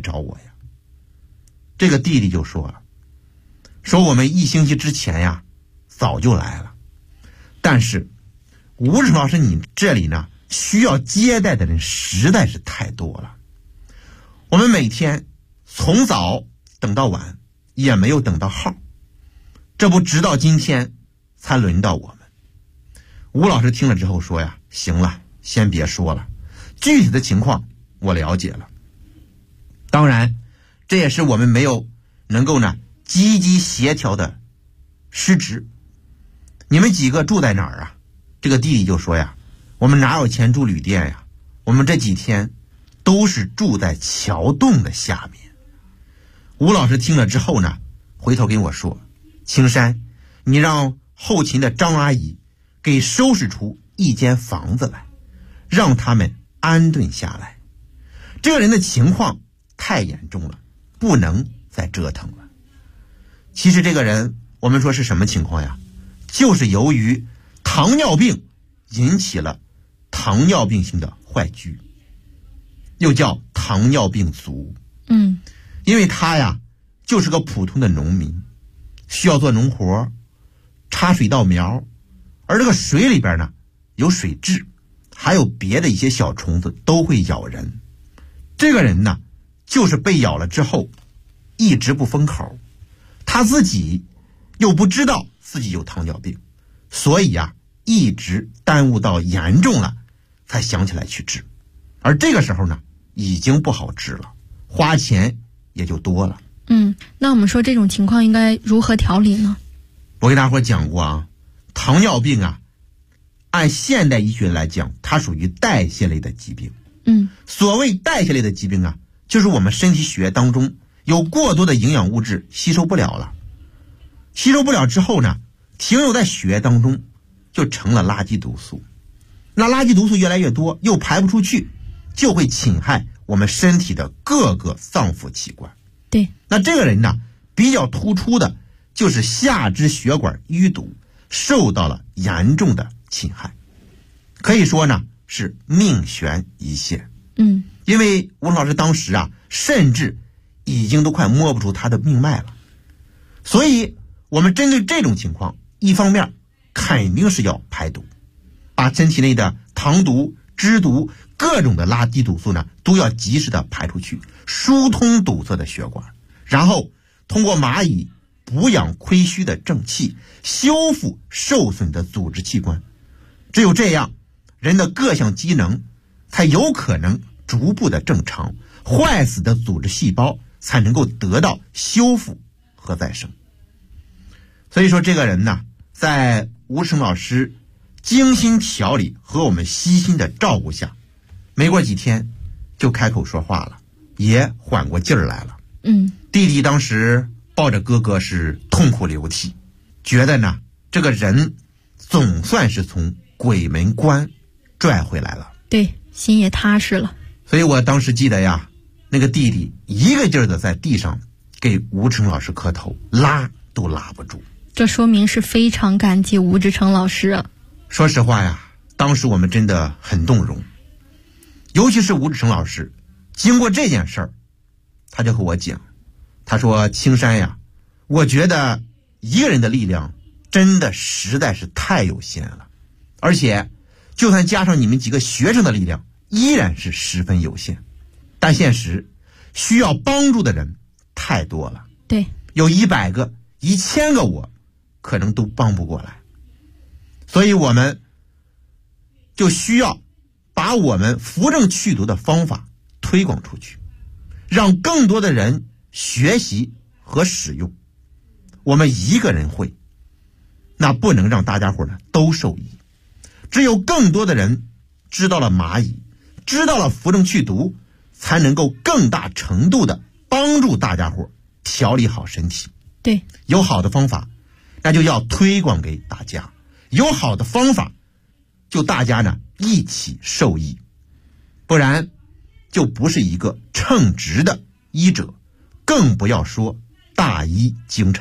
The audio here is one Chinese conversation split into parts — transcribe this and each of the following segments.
找我呀？这个弟弟就说了，说我们1星期之前呀早就来了，但是吴志老师你这里呢需要接待的人实在是太多了，我们每天从早等到晚也没有等到号，这不直到今天才轮到我们。吴老师听了之后说呀，行了，先别说了，具体的情况我了解了。当然这也是我们没有能够呢积极协调的失职。你们几个住在哪儿啊？这个弟弟就说呀，我们哪有钱住旅店呀，我们这几天都是住在桥洞的下面。吴老师听了之后呢，回头跟我说，青山，你让后勤的张阿姨给收拾出一间房子来，让他们安顿下来。这个人的情况太严重了，不能再折腾了。其实这个人我们说是什么情况呀？就是由于糖尿病引起了糖尿病性的坏疽，又叫糖尿病足。因为他呀就是个普通的农民，需要做农活，插水稻苗，而这个水里边呢有水蛭，还有别的一些小虫子都会咬人。这个人呢就是被咬了之后一直不封口，他自己又不知道自己有糖尿病，所以啊一直耽误到严重了才想起来去治，而这个时候呢已经不好治了，花钱也就多了。 那我们说这种情况应该如何调理呢？ 我给大伙讲过啊，糖尿病啊按现代医学来讲，它属于代谢类的疾病。所谓代谢类的疾病啊，就是我们身体血液当中有过多的营养物质吸收不了了，吸收不了之后呢，停留在血液当中就成了垃圾毒素。那垃圾毒素越来越多，又排不出去，就会侵害我们身体的各个脏腑器官。 对， 那这个人呢比较突出的就是下肢血管淤堵受到了严重的侵害，可以说呢是命悬一线。因为吴老师当时啊甚至已经都快摸不出他的命脉了，所以我们针对这种情况，一方面肯定是要排毒，把身体内的糖毒、脂毒各种的垃圾毒素呢都要及时的排出去，疏通堵塞的血管，然后通过蚂蚁补养亏虚的正气，修复受损的组织器官。只有这样，人的各项机能才有可能逐步的正常，坏死的组织细胞才能够得到修复和再生。所以说这个人呢，在吴成老师精心调理和我们悉心的照顾下，没过几天就开口说话了，也缓过劲儿来了。弟弟当时抱着哥哥是痛哭流涕，觉得呢这个人总算是从鬼门关拽回来了， 对，心也踏实了。 所以我当时记得呀，那个弟弟一个劲儿的在地上给吴成老师磕头，拉都拉不住。 这说明是非常感激吴志成老师啊。 说实话呀，当时我们真的很动容，尤其是吴志成老师，经过这件事儿，他就和我讲，他说青山呀，我觉得一个人的力量真的实在是太有限了，而且就算加上你们几个学生的力量，依然是十分有限。但现实需要帮助的人太多了， 对， 有100个、1000个我可能都帮不过来，所以我们就需要把我们扶正祛毒的方法推广出去，让更多的人学习和使用。我们一个人会，那不能让大家伙呢都受益。只有更多的人知道了蚂蚁，知道了扶正祛毒，才能够更大程度的帮助大家伙调理好身体。 对， 有好的方法，那就要推广给大家；有好的方法，就大家呢一起受益，不然就不是一个称职的医者，更不要说大医精诚了。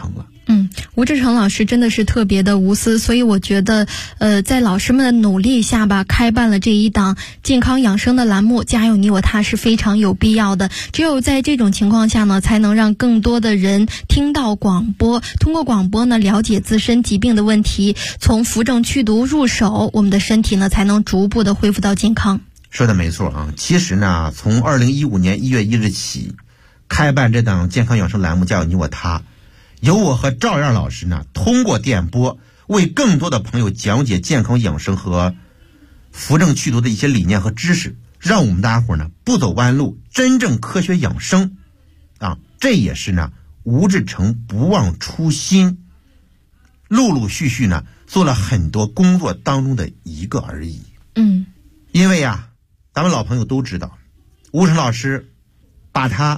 吴志成老师真的是特别的无私，所以我觉得在老师们的努力下吧，开办了这一档健康养生的栏目，家有你我他是非常有必要的。只有在这种情况下呢，才能让更多的人听到广播，通过广播呢了解自身疾病的问题，从扶正祛毒入手，我们的身体呢才能逐步的恢复到健康。 说的没错啊，其实呢，从2015年1月1日起开办这档健康养生栏目家有你我他，由我和赵亮老师呢，通过电波为更多的朋友讲解健康养生和扶正祛毒的一些理念和知识，让我们大家伙呢不走弯路，真正科学养生啊！这也是呢吴志成不忘初心，陆陆续续呢做了很多工作当中的一个而已。因为啊，咱们老朋友都知道，吴成老师把他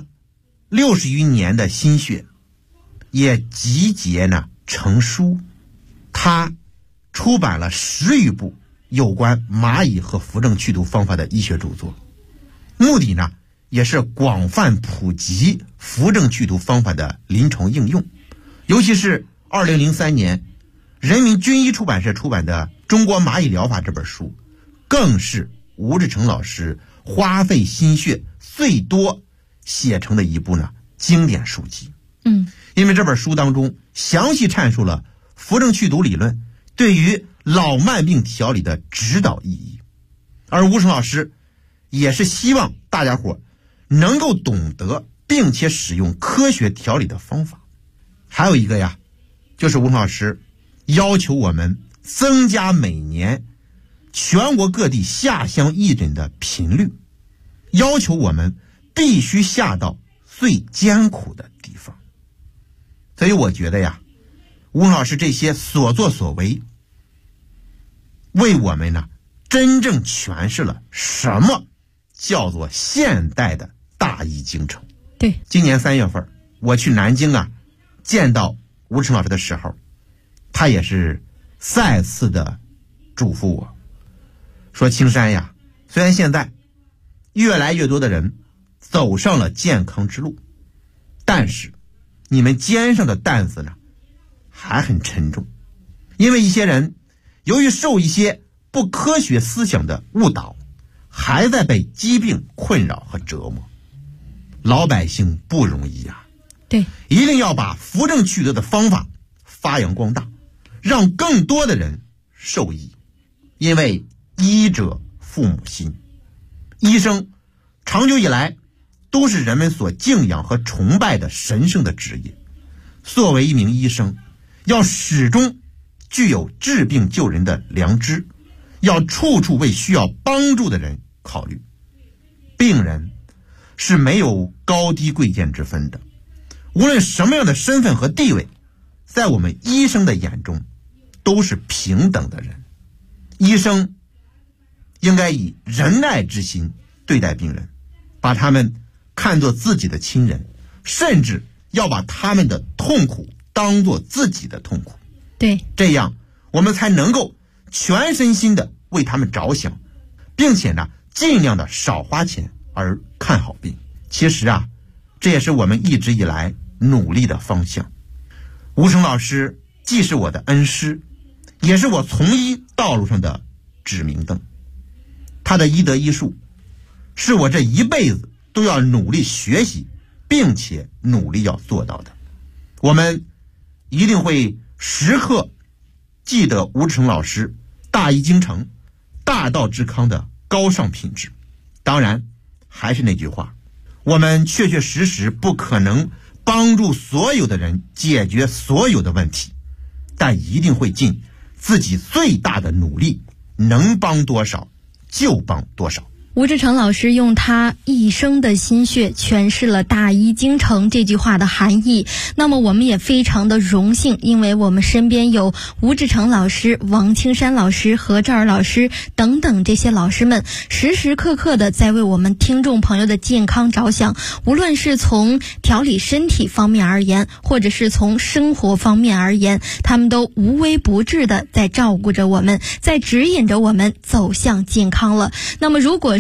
60余年的心血也集结呢成书，他出版了10余部有关蚂蚁和扶正祛毒方法的医学著作，目的呢也是广泛普及扶正祛毒方法的临床应用。尤其是2003年人民军医出版社出版的《中国蚂蚁疗法》这本书，更是吴志成老师花费心血最多写成的一部呢经典书籍。因为这本书当中详细阐述了扶正祛毒理论对于老慢病调理的指导意义，而吴成老师也是希望大家伙能够懂得并且使用科学调理的方法。还有一个呀，就是吴成老师要求我们增加每年全国各地下乡义诊的频率，要求我们必须下到最艰苦的地方。所以我觉得呀，吴老师这些所作所为，为我们呢真正诠释了什么叫做现代的大医精诚。 对， 今年3月份我去南京啊见到吴成老师的时候，他也是再次的嘱咐我说，青山呀，虽然现在越来越多的人走上了健康之路，但是你们肩上的担子呢还很沉重，因为一些人由于受一些不科学思想的误导，还在被疾病困扰和折磨。老百姓不容易啊， 对， 一定要把扶正祛毒的方法发扬光大，让更多的人受益。因为医者父母心，医生长久以来都是人们所敬仰和崇拜的神圣的职业。作为一名医生，要始终具有治病救人的良知，要处处为需要帮助的人考虑。病人是没有高低贵贱之分的，无论什么样的身份和地位，在我们医生的眼中都是平等的人。医生应该以仁爱之心对待病人，把他们看作自己的亲人，甚至要把他们的痛苦当作自己的痛苦。 对， 这样我们才能够全身心的为他们着想，并且呢尽量的少花钱而看好病。其实啊，这也是我们一直以来努力的方向。吴成老师既是我的恩师，也是我从医道路上的指明灯。他的医德医术是我这一辈子都要努力学习并且努力要做到的。我们一定会时刻记得吴志成老师大医精诚、大道至康的高尚品质。当然还是那句话，我们确确实实不可能帮助所有的人解决所有的问题，但一定会尽自己最大的努力，能帮多少就帮多少。 吴志成老师用他一生的心血诠释了大医精诚这句话的含义。那么我们也非常的荣幸，因为我们身边有吴志成老师、王青山老师、何兆儿老师等等这些老师们，时时刻刻的在为我们听众朋友的健康着想，无论是从调理身体方面而言，或者是从生活方面而言，他们都无微不至的在照顾着我们，在指引着我们走向健康了。那么如果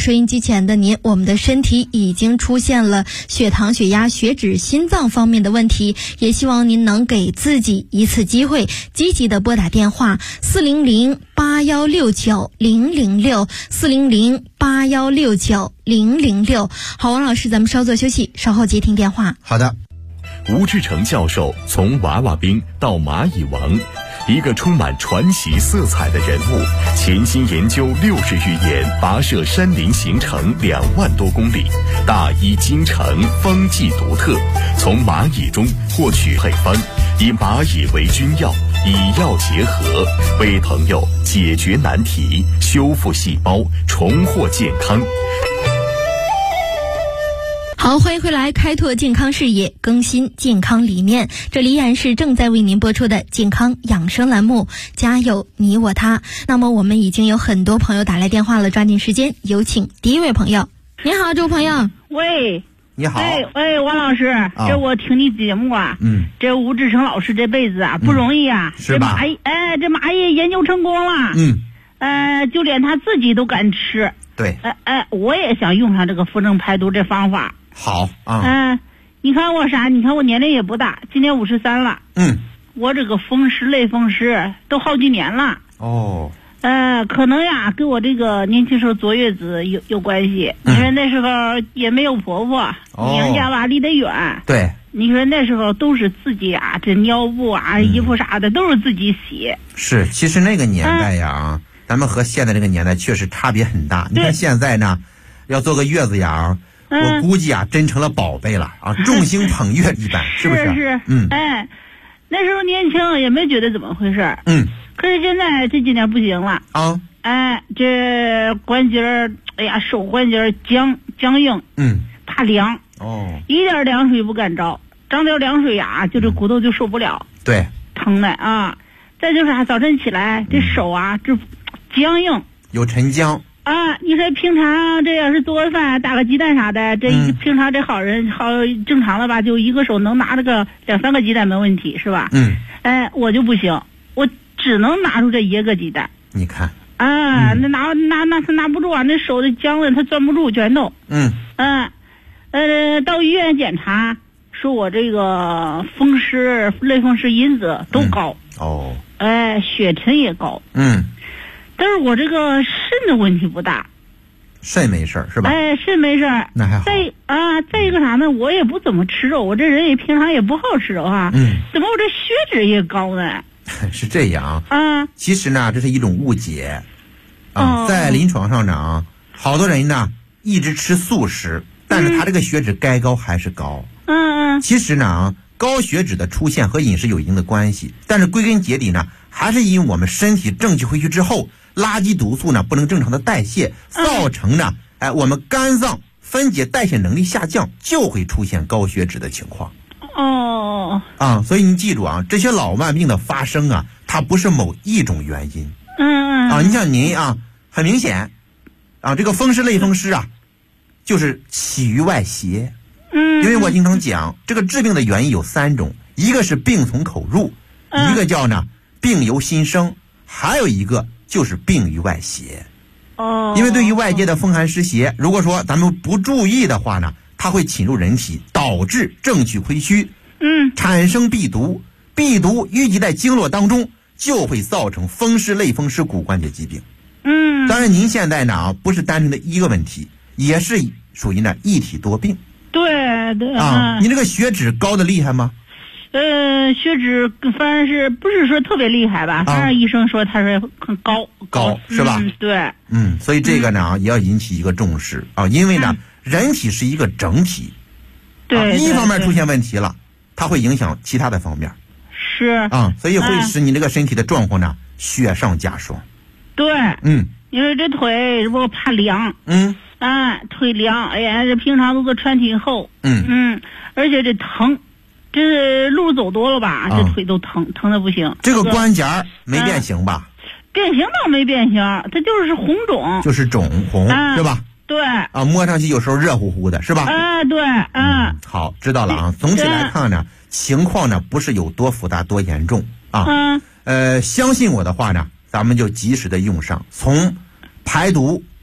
收音机前的您，我们的身体已经出现了血糖、血压、血脂、心脏方面的问题，也希望您能给自己一次机会，积极的拨打电话400-8169-006，400-8169-006。好，王老师，咱们稍作休息，稍后接听电话。 好的。 吴志成教授从娃娃兵到蚂蚁王，一个充满传奇色彩的人物，潜心研究60余年，跋涉山林行程2万多公里，大医精诚，方剂独特，从蚂蚁中获取配方，以蚂蚁为君药，以药结合，为朋友解决难题，修复细胞，重获健康。 好，欢迎回来，开拓健康视野，更新健康理念。这里依然是正在为您播出的健康养生栏目，家有你我他。那么我们已经有很多朋友打来电话了，抓紧时间，有请第一位朋友。你好，这位朋友。 喂， 你好。 喂，王老师，这我听你节目啊，这吴志成老师这辈子啊不容易啊， 是吧？ 这蚂蚁研究成功了，就连他自己都敢吃。 对。 我也想用上这个扶正排毒这方法。 好啊。 你看我啥？你看我年龄也不大，今年53了。我这个风湿类风湿都好几年了。 哦。 可能呀，跟我这个年轻时候坐月子有关系。你说那时候也没有婆婆，娘家吧离得远。 对。 你说那时候都是自己啊，这尿布啊、衣服啥的都是自己洗。 是，其实那个年代呀，咱们和现在这个年代确实差别很大。你看现在呢，要做个月子养。我估计啊，真成了宝贝了啊，众星捧月一般，是不是？ 是。那时候年轻也没觉得怎么回事。可是现在这几年不行了啊。 这关节手关节僵硬。怕凉。一点凉水不敢着，张点凉水呀，就这骨头就受不了。 对。 疼的啊。再就是早晨起来这手啊，这僵硬。有沉僵。 你说平常这要是做个饭打个鸡蛋啥的，这平常这好正常的吧，就一个手能拿这个2、3个鸡蛋没问题，是吧？我就不行，我只能拿出这1个鸡蛋。 你看。 那拿不住啊，那手的僵了，他攥不住拳头。到医院检查，说我这个类风湿因子都高。血沉也高。但是我这个肾的问题不大， 肾没事是吧？ 肾没事， 那还好。 再一个啥呢？我也不怎么吃肉，我这人也平常也不好吃肉啊。怎么我这血脂也高呢？ 是这样其实呢，这是一种误解在临床上呢，好多人呢一直吃素食，但是他这个血脂该高还是高。其实呢，高血脂的出现和饮食有一定的关系，但是归根结底呢，还是因为我们身体正气回去之后，垃圾毒素呢不能正常的代谢，造成呢我们肝脏分解代谢能力下降，就会出现高血脂的情况。所以你记住啊，这些老慢病的发生啊，它不是某一种原因。你像您啊，很明显这个风湿类风湿啊，就是起于外邪。因为我经常讲，这个治病的原因有3种，一个是病从口入，一个叫呢病由心生，还有一个就是病于外邪。因为对于外界的风寒湿邪，如果说咱们不注意的话呢，它会侵入人体，导致正气亏虚，产生闭毒，闭毒淤积在经络当中，就会造成风湿类风湿骨关节疾病。当然您现在呢不是单纯的一个问题，也是属于呢一体多病。 对你这个血脂高的厉害吗？ 血脂反正是不是说特别厉害吧，反正医生说他是很高是吧？ 对。 所以这个呢也要引起一个重视因为呢人体是一个整体。 对。 一方面出现问题了，它会影响其他的方面。 是。 所以会使你这个身体的状况呢雪上加霜。 对。因为这腿我怕凉。腿凉，这平常都是穿挺厚。而且这疼，这路走多了吧，这腿都疼的不行。 这个关节没变形吧？ 变形倒没变形，它就是红肿。 就是红是吧？ 对。 摸上去有时候热乎乎的是吧？ 对。 好，知道了总体来看呢，情况呢不是有多复杂多严重相信我的话呢，咱们就及时的用上，从排毒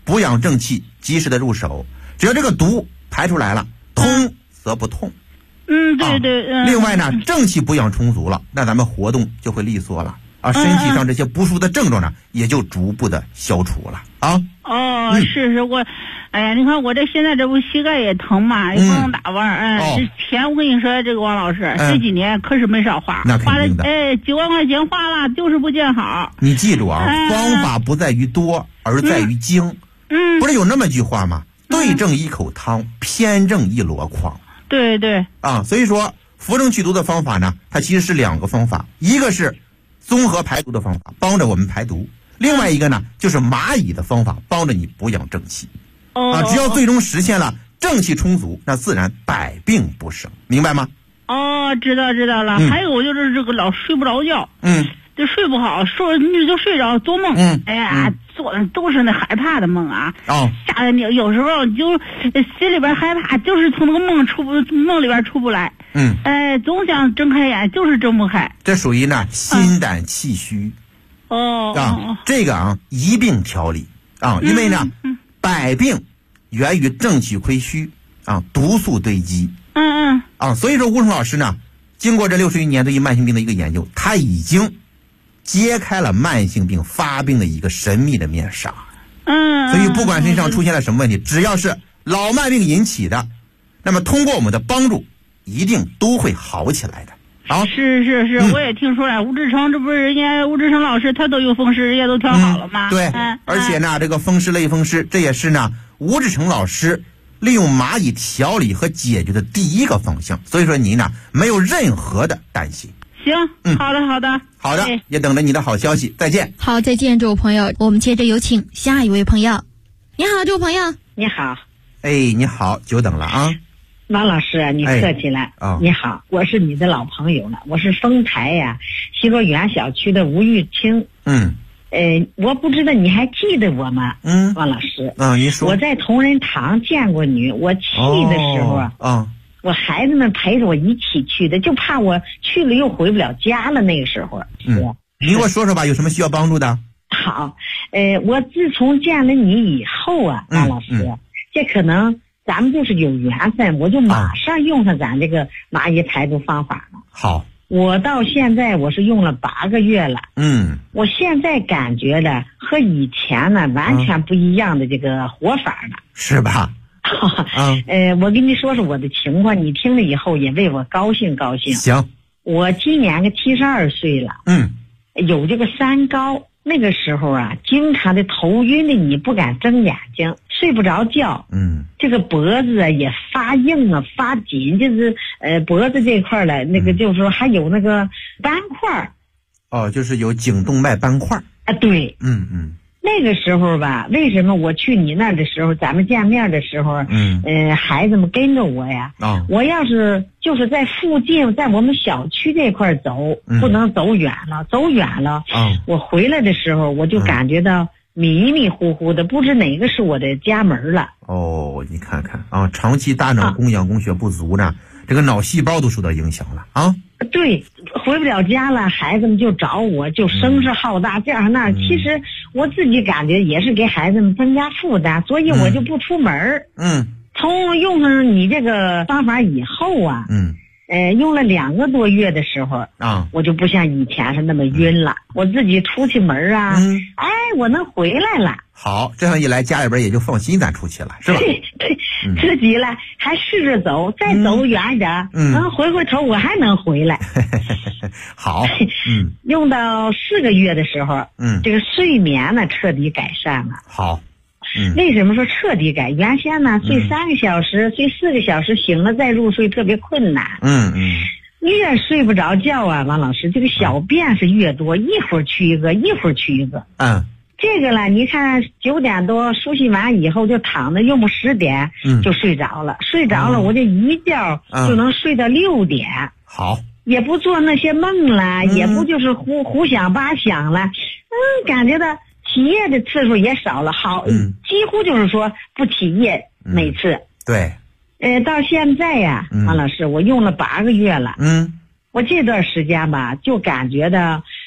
补养正气，及时的入手。只要这个毒排出来了，通则不痛。 对对。 另外呢，正气补养充足了，那咱们活动就会利索了啊，身体上这些不舒服的症状呢，也就逐步的消除了啊。 是我，哎呀，你看我这现在这不膝盖也疼嘛，也不能打弯这钱我跟你说，这个王老师，这几年可是没少花， 那肯定的。 9万块钱花了，就是不见好。 你记住啊，方法不在于多，而在于精。不是有那么句话吗？对症一口汤，偏正一箩筐。 对对。 所以说扶正祛毒的方法呢，它其实是2个方法，一个是综合排毒的方法，帮着我们排毒；另外一个呢，就是蚂蚁的方法，帮着你补养正气。只要最终实现了正气充足，那自然百病不生，明白吗？ 知道了。还有就是这个老睡不着觉，就睡不好，你就睡着做梦，做的都是那害怕的梦啊，吓得你有时候你就心里边害怕，就是从那个梦里边出不来，总想睁开眼，就是睁不开。 这属于呢心胆气虚，这个一并调理因为呢百病源于正气亏虚毒素堆积，所以说吴成老师呢，经过这60余年对于慢性病的一个研究，他已经揭开了慢性病发病的一个神秘的面纱。所以不管身上出现了什么问题，只要是老慢病引起的，那么通过我们的帮助，一定都会好起来的。 是，我也听说了，吴志成，这不是人家吴志成老师他都有风湿，人家都调好了吗？ 对，而且呢，这个风湿类风湿，这也是呢吴志成老师利用蚂蚁调理和解决的第一个方向。所以说您呢没有任何的担心。 行，好的， 也等着你的好消息，再见。 好，再见，这位朋友，我们接着有请下一位朋友。你好，这位朋友。 你好。 你好，久等了啊。 王老师，你客气了。你好，我是你的老朋友了，我是丰台呀西罗园小区的吴玉清。我不知道你还记得我吗？王老师。 你说。 我在同仁堂见过你，我去的时候我孩子们陪着我一起去的，就怕我去了又回不了家了。那个时候， 你给我说说吧，有什么需要帮助的？ 好，我自从见了你以后啊，王老师，这可能咱们就是有缘分，我就马上用上咱这个蚂蚁排毒方法了。 好， 我到现在我是用了8个月了。我现在感觉的和以前呢完全不一样的这个活法了， 是吧？ 我跟你说说我的情况，你听了以后也为我高兴高兴。 行， 我今年72岁了，有这个3高，那个时候啊，经常的头晕的你不敢睁眼睛，睡不着觉，这个脖子啊也发硬啊发紧，就是脖子这块了，那个就是说还有那个斑块。 就是有颈动脉斑块啊，对，那个时候吧，为什么我去你那儿的时候，咱们见面的时候，孩子们跟着我呀，我要是就是在附近，在我们小区这块走，不能走远了，我回来的时候，我就感觉到迷迷糊糊的，不知哪个是我的家门了。 你看看长期大脑供氧供血不足呢，这个脑细胞都受到影响了对，回不了家了，孩子们就找我，就声势浩大，这样那。其实我自己感觉也是给孩子们增加负担，所以我就不出门。从用上你这个方法以后啊，用了2个多月的时候我就不像以前是那么晕了，我自己出去门啊，我能回来了。 好，这样一来家里边也就放心咱出去了，是吧？ 对，自己了还试着走，再走远一点，回头我还能回来。 好， 用到4个月的时候，这个睡眠呢彻底改善了。 好， 为什么说彻底改？原先呢睡3个小时，睡4个小时，醒了再入睡特别困难。越睡不着觉啊，王老师，这个小便是越多，一会儿去一个，一会儿去一个。这个了，你看9点多梳洗完以后就躺着，用不10点就睡着了，睡着了我就一觉就能睡到6点。 好， 也不做那些梦了，也不就是胡想八想了，感觉到起夜的次数也少了，好，几乎就是说不起夜每次。 对， 到现在呀，王老师，我用了8个月了。我这段时间吧，就感觉到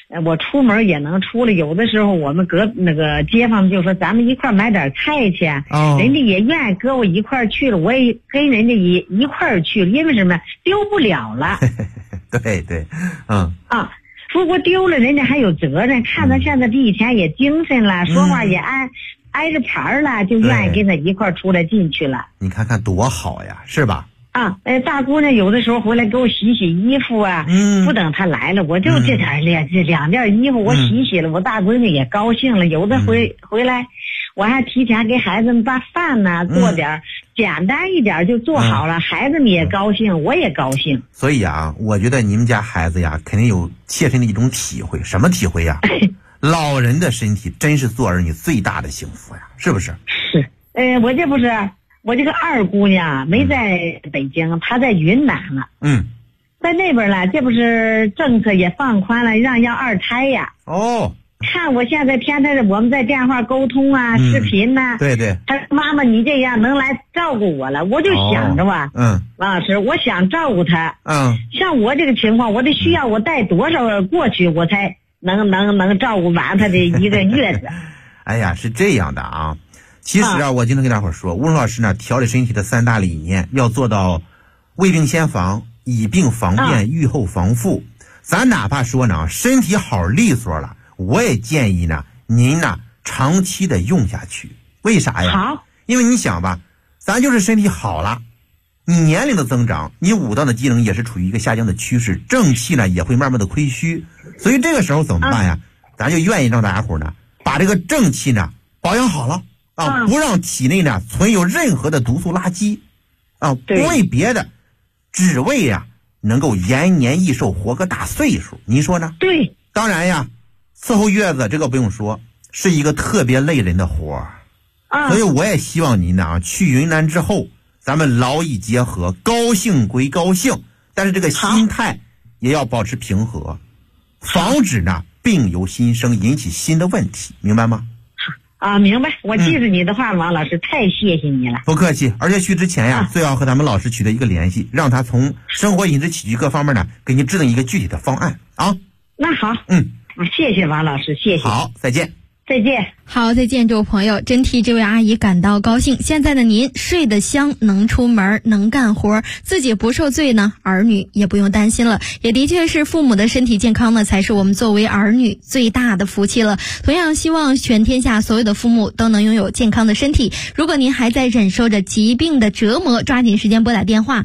我出门也能出来。有的时候我们那个街坊就说咱们一块买点菜去，人家也愿意跟我一块去了，我也跟人家一块去了，因为什么丢不了了。 对对， 如果丢了，人家还有责任，看他现在比以前也精神了，说话也挨着茬了，就愿意跟他一块出来进去了。 你看看多好呀，是吧？ 大姑娘有的时候回来给我洗洗衣服啊，不等她来了，我就这两件衣服我洗了，我大闺女也高兴了。有的回来，我还提前给孩子们把饭呢做点简单一点就做好了，孩子们也高兴，我也高兴。 所以啊，我觉得你们家孩子呀，肯定有切身的一种体会。什么体会呀？老人的身体真是做儿女最大的幸福呀，是不是？ 是，我这个二姑娘没在北京，她在云南了。在那边了，这不是政策也放宽了，让要2胎呀。看我现在天天我们在电话沟通啊，视频呐。 对对。 她说妈妈你这样能来照顾我了，我就想着吧。王老师，我想照顾她。像我这个情况，我得需要我带多少过去，我才能照顾完她的一个月子。 哎呀，是这样的啊。其实啊，我经常跟大伙说，吴老师呢调理身体的3大理念，要做到未病先防，以病防变，预后防复。咱哪怕说呢身体好利索了，我也建议呢您呢长期的用下去。为啥呀？ 好， 因为你想吧，咱就是身体好了，你年龄的增长，你5脏的机能也是处于一个下降的趋势，正气呢也会慢慢的亏虚，所以这个时候怎么办呀？咱就愿意让大家伙呢把这个正气呢保养好了。不让体内呢存有任何的毒素垃圾，不为别的，只为能够延年益寿，活个大岁数。您说呢？ 对， 当然呀，伺候月子这个不用说，是一个特别累人的活儿。所以我也希望您呢去云南之后，咱们劳逸结合，高兴归高兴，但是这个心态也要保持平和，防止呢病由心生，引起新的问题，明白吗？ 明白，我记住你的话，王老师，太谢谢你了。 不客气，而且去之前呀，最好和咱们老师取得一个联系，让他从生活饮食起居各方面呢，给你制定一个具体的方案啊。 那好，谢谢王老师，谢谢。 好，再见。 再见。 好，再见，这位朋友，真替这位阿姨感到高兴。现在的您睡得香，能出门，能干活，自己不受罪呢，儿女也不用担心了。也的确是父母的身体健康呢，才是我们作为儿女最大的福气了。同样希望全天下所有的父母都能拥有健康的身体。如果您还在忍受着疾病的折磨，抓紧时间拨打电话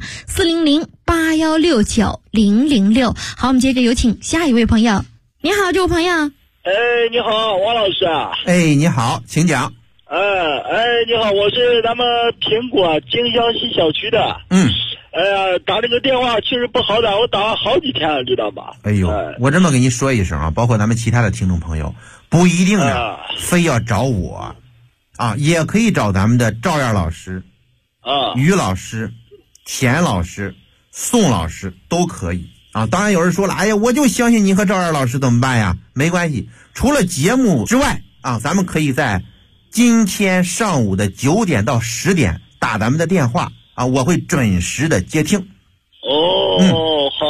400-8169-006。好，我们接着有请下一位朋友。你好，这位朋友。 你好，王老师啊。 你好，请讲。 你好，我是咱们苹果京湘西小区的。打这个电话确实不好打，我打了好几天了，知道吧？ 我这么跟你说一声啊，包括咱们其他的听众朋友，不一定呢，非要找我也可以找咱们的赵燕老师于老师、田老师、宋老师都可以当然有人说了，我就相信你和赵燕老师怎么办呀？没关系，除了节目之外咱们可以在今天上午的9点到10点打咱们的电话我会准时的接听。 好，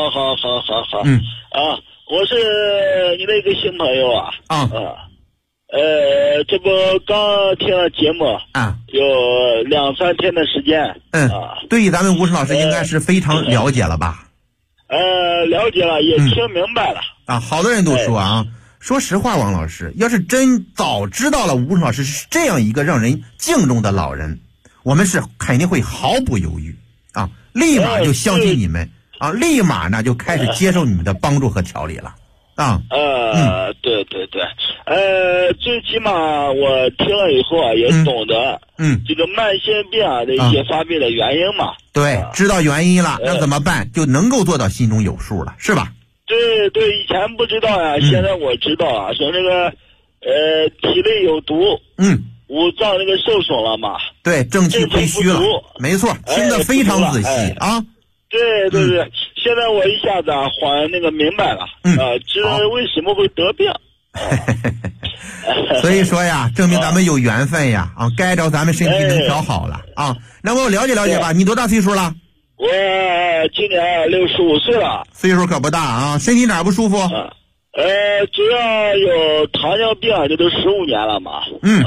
我是你的一个新朋友这不刚听了节目有2-3天的时间对于咱们吴老师应该是非常了解了吧？ 了解了，也听明白了好多人都说说实话，王老师要是真早知道了吴老师是这样一个让人敬重的老人，我们是肯定会毫不犹豫立马就相信你们立马呢就开始接受你们的帮助和调理了对，最起码我听了以后也懂得这个慢性病的一些发病的原因嘛。 对，知道原因了，那怎么办？就能够做到心中有数了，是吧？ 对，以前不知道呀，现在我知道说这个体内有毒五脏那个受损了嘛， 对，正气亏虚了，没错，听得非常仔细对，现在我一下子那个明白了知道为什么会得病所以说呀，证明咱们有缘分呀该着咱们身体能调好了那我了解了解吧，你多大岁数了？ 我今年65岁了。 岁数可不大身体哪儿不舒服？ 主要有糖尿病，这都15年了嘛。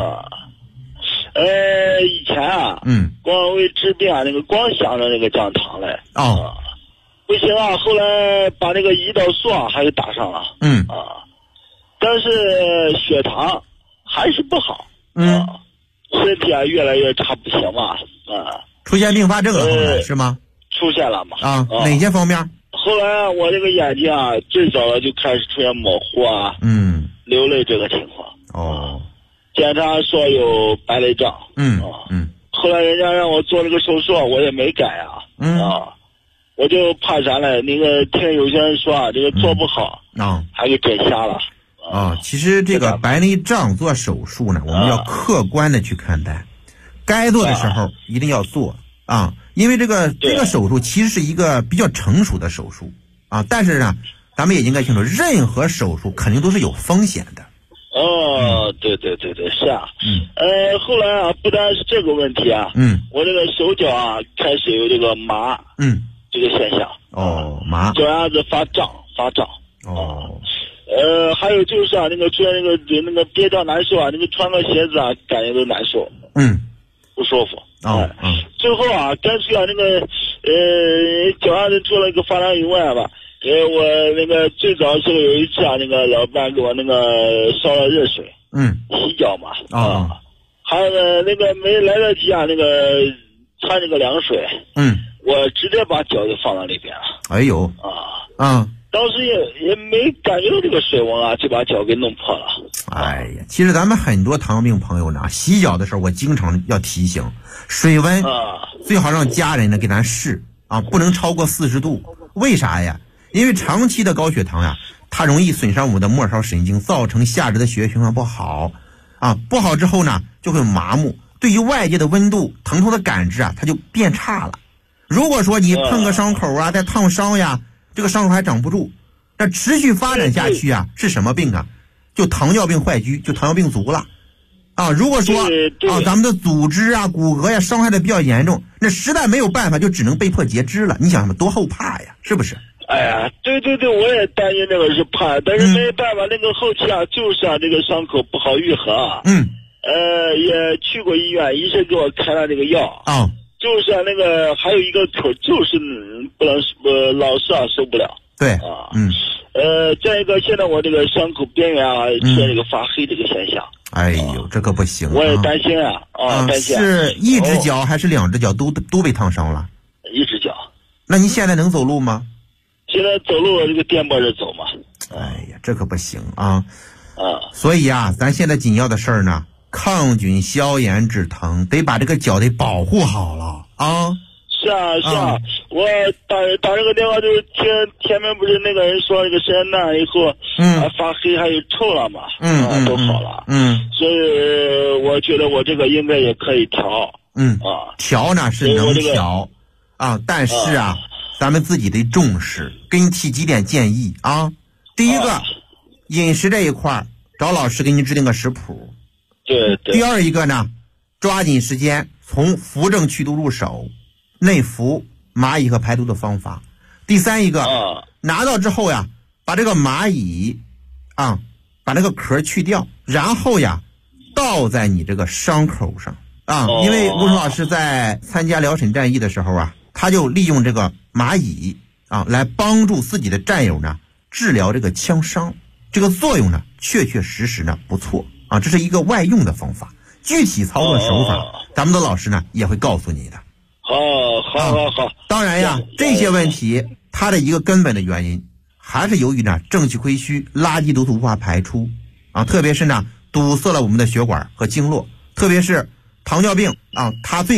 以前啊，光为治病啊，那个光想着那个降糖嘞。不行啊，后来把那个胰岛素啊还给打上了。但是血糖还是不好。身体啊越来越差，不行嘛。 出现并发症了，后来是吗？ 出现了嘛。 哪些方面？ 后来啊，我这个眼睛啊，最早的就开始出现模糊啊，流泪这个情况。检查说有白内障。后来人家让我做了个手术，我也没改啊。我就怕啥嘞？那个听有些人说啊，这个做不好还给整瞎了。 其实这个白内障做手术呢，我们要客观的去看待，该做的时候一定要做因为这个手术其实是一个比较成熟的手术但是呢，咱们也应该清楚，任何手术肯定都是有风险的。 对，是啊。后来啊，不单是这个问题啊，我这个手脚啊开始有这个麻，这个现象。 麻， 脚丫子发胀。还有就是啊，那个出现那个憋胀难受啊，那个穿个鞋子啊，感觉都难受。不舒服。最后啊，干脆啊，那个脚丫子做了一个发凉以外吧。我那个最早是有一次啊，那个老伴给我那个烧了热水，洗脚嘛，还有呢，那个没来得及啊，那个穿这个凉水，我直接把脚就放到里边了。当时也没感觉到这个水温啊，就把脚给弄破了。 其实咱们很多糖尿病朋友呢，洗脚的时候我经常要提醒，水温最好让家人呢给咱试不能超过40度。为啥呀？因为长期的高血糖呀，它容易损伤我们的末梢神经，造成下肢的血液循环不好不好之后呢，就会麻木，对于外界的温度、疼痛的感知它就变差了。如果说你碰个伤口再烫伤呀，这个伤口还长不住，那持续发展下去是什么病啊？就糖尿病坏疽，就糖尿病足了如果说咱们的组织骨骼伤害的比较严重，那实在没有办法，就只能被迫截肢了。你想多后怕呀，是不是？ 对，我也担心这个是怕，但是没办法，那个后期就是这个伤口不好愈合也去过医院，医生给我开了那个药就是那个还有一个口就是不能老是受不了。 对再一个现在我这个伤口边缘出现这个发黑这个现象。 这可不行我也担心担心。 是一只脚还是2只脚都被烫伤了？ 一只脚。 那你现在能走路吗？ 现在走路这个颠簸着走嘛。 这可不行所以咱现在紧要的事儿呢，抗菌消炎止疼，得把这个脚得保护好了是啊，我打这个电话就是听前面不是那个人说那个身上那以后发黑还有臭了嘛都好了所以我觉得我这个应该也可以调调呢是能调但是咱们自己得重视，给你提几点建议第一个饮食这一块找老师给你制定个食谱。 对。 第二一个呢，抓紧时间从扶正祛毒入手，内服蚂蚁和排毒的方法。第三一个拿到之后把这个蚂蚁把那个壳去掉，然后倒在你这个伤口上因为陆成老师在参加疗审战役的时候他就利用这个蚂蚁来帮助自己的战友呢治疗这个枪伤，这个作用呢确实呢不错这是一个外用的方法，具体操作手法咱们的老师呢也会告诉你的。 好。 当然这些问题它的一个根本的原因还是由于呢正气亏虚，垃圾毒素无法排出特别是呢堵塞了我们的血管和经络，特别是糖尿病它最